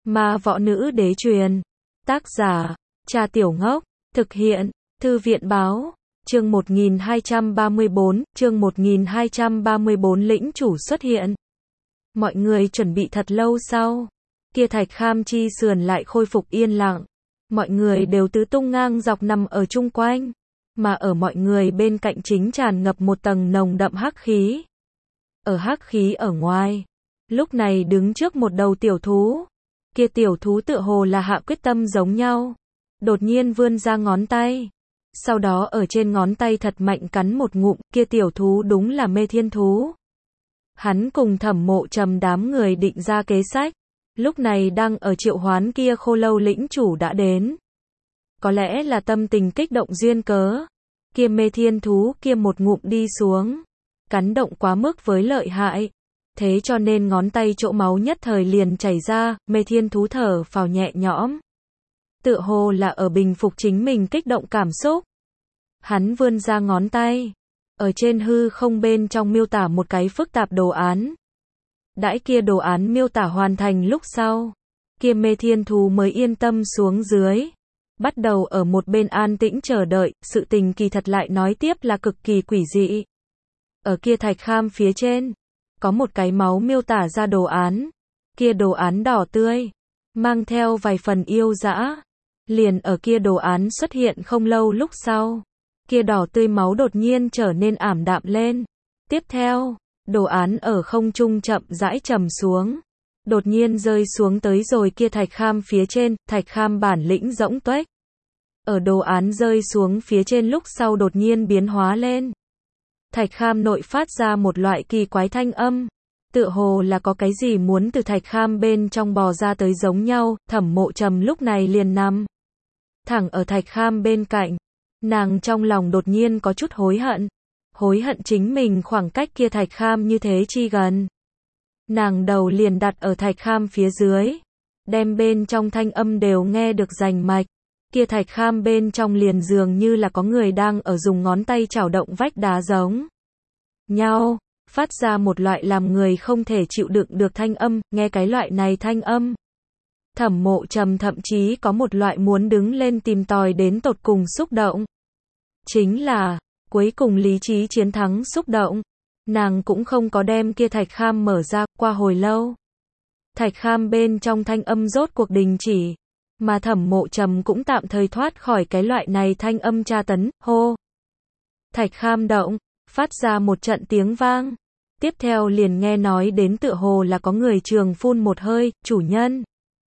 Ma võ nữ đế truyền. Tác giả, Cha Tiểu Ngốc. Thực hiện, Thư viện báo. Chương 1234, chương 1234 lĩnh chủ xuất hiện. Mọi người chuẩn bị thật lâu sau. Kia Thạch Kham chi sườn lại khôi phục yên lặng. Mọi người đều tứ tung ngang dọc nằm ở chung quanh. Mà ở mọi người bên cạnh chính tràn ngập một tầng nồng đậm hắc khí. Ở hắc khí ở ngoài, lúc này đứng trước một đầu tiểu thú. Kia tiểu thú tựa hồ là hạ quyết tâm giống nhau. Đột nhiên vươn ra ngón tay. Sau đó ở trên ngón tay thật mạnh cắn một ngụm, kia tiểu thú đúng là Mê Thiên thú. Hắn cùng Thẩm Mộ Trầm đám người định ra kế sách. Lúc này đang ở triệu hoán kia Khô Lâu lĩnh chủ đã đến. Có lẽ là tâm tình kích động duyên cớ. Kia Mê Thiên thú kia một ngụm đi xuống. Cắn động quá mức với lợi hại. Thế cho nên ngón tay chỗ máu nhất thời liền chảy ra, Mê Thiên thú thở phào nhẹ nhõm. Tựa hồ là ở bình phục chính mình kích động cảm xúc. Hắn vươn ra ngón tay. Ở trên hư không bên trong miêu tả một cái phức tạp đồ án. Đãi kia đồ án miêu tả hoàn thành lúc sau. Kia Mê Thiên thú mới yên tâm xuống dưới. Bắt đầu ở một bên an tĩnh chờ đợi, sự tình kỳ thật lại nói tiếp là cực kỳ quỷ dị. Ở kia Thạch Kham phía trên, có một cái máu miêu tả ra đồ án. Kia đồ án đỏ tươi, mang theo vài phần yêu dã. Liền ở kia đồ án xuất hiện không lâu lúc sau. Kia đỏ tươi máu đột nhiên trở nên ảm đạm lên. Tiếp theo, đồ án ở không trung chậm rãi trầm xuống. Đột nhiên rơi xuống tới rồi kia Thạch Kham phía trên, Thạch Kham bản lĩnh rỗng tuếch. Ở đồ án rơi xuống phía trên lúc sau đột nhiên biến hóa lên. Thạch Kham nội phát ra một loại kỳ quái thanh âm. Tựa hồ là có cái gì muốn từ Thạch Kham bên trong bò ra tới giống nhau, Thẩm Mộ Trầm lúc này liền nằm thẳng ở Thạch Kham bên cạnh. Nàng trong lòng đột nhiên có chút hối hận. Hối hận chính mình khoảng cách kia Thạch Kham như thế chi gần. Nàng đầu liền đặt ở Thạch Kham phía dưới. Đem bên trong thanh âm đều nghe được rành mạch. Kia Thạch Kham bên trong liền dường như là có người đang ở dùng ngón tay chảo động vách đá giống nhau, phát ra một loại làm người không thể chịu đựng được thanh âm, nghe cái loại này thanh âm. Thẩm Mộ Trầm thậm chí có một loại muốn đứng lên tìm tòi đến tột cùng xúc động. Chính là, cuối cùng lý trí chiến thắng xúc động. Nàng cũng không có đem kia Thạch Kham mở ra, qua hồi lâu. Thạch Kham bên trong thanh âm rốt cuộc đình chỉ. Mà Thẩm Mộ Trầm cũng tạm thời thoát khỏi cái loại này thanh âm tra tấn, hô. Thạch Kham động, phát ra một trận tiếng vang. Tiếp theo liền nghe nói đến tựa hồ là có người trường phun một hơi, chủ nhân.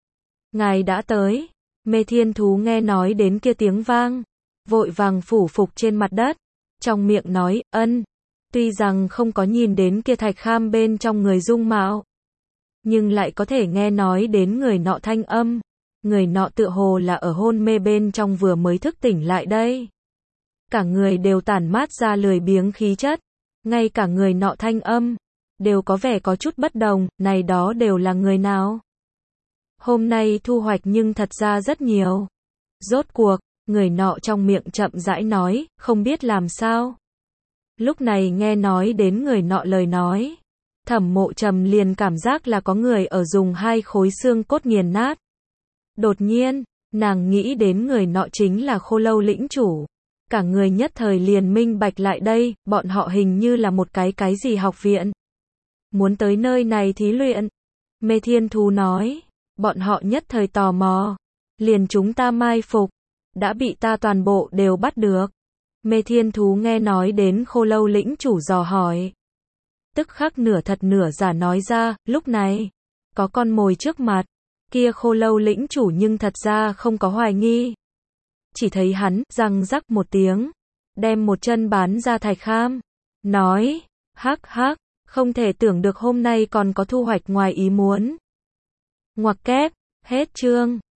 Ngài đã tới. Mê Thiên thú nghe nói đến kia tiếng vang. Vội vàng phủ phục trên mặt đất. Trong miệng nói, ân. Tuy rằng không có nhìn đến kia Thạch Kham bên trong người dung mạo. Nhưng lại có thể nghe nói đến người nọ thanh âm. Người nọ tựa hồ là ở hôn mê bên trong vừa mới thức tỉnh lại đây. Cả người đều tản mát ra lười biếng khí chất. Ngay cả người nọ thanh âm. Đều có vẻ có chút bất đồng, này đó đều là người nào. Hôm nay thu hoạch nhưng thật ra rất nhiều. Rốt cuộc, người nọ trong miệng chậm rãi nói, không biết làm sao. Lúc này nghe nói đến người nọ lời nói. Thẩm Mộ Trầm liền cảm giác là có người ở dùng hai khối xương cốt nghiền nát. Đột nhiên, nàng nghĩ đến người nọ chính là Khô Lâu lĩnh chủ. Cả người nhất thời liền minh bạch lại đây, bọn họ hình như là một cái gì học viện. Muốn tới nơi này thí luyện. Mê Thiên thú nói, bọn họ nhất thời tò mò. Liền chúng ta mai phục, đã bị ta toàn bộ đều bắt được. Mê Thiên thú nghe nói đến Khô Lâu lĩnh chủ dò hỏi. Tức khắc nửa thật nửa giả nói ra, lúc này, có con mồi trước mặt. Kia Khô Lâu lĩnh chủ nhưng thật ra không có hoài nghi. Chỉ thấy hắn, răng rắc một tiếng, đem một chân bán ra Thạch Kham. Nói, hắc hắc, không thể tưởng được hôm nay còn có thu hoạch ngoài ý muốn. Ngoặc kép, hết chương.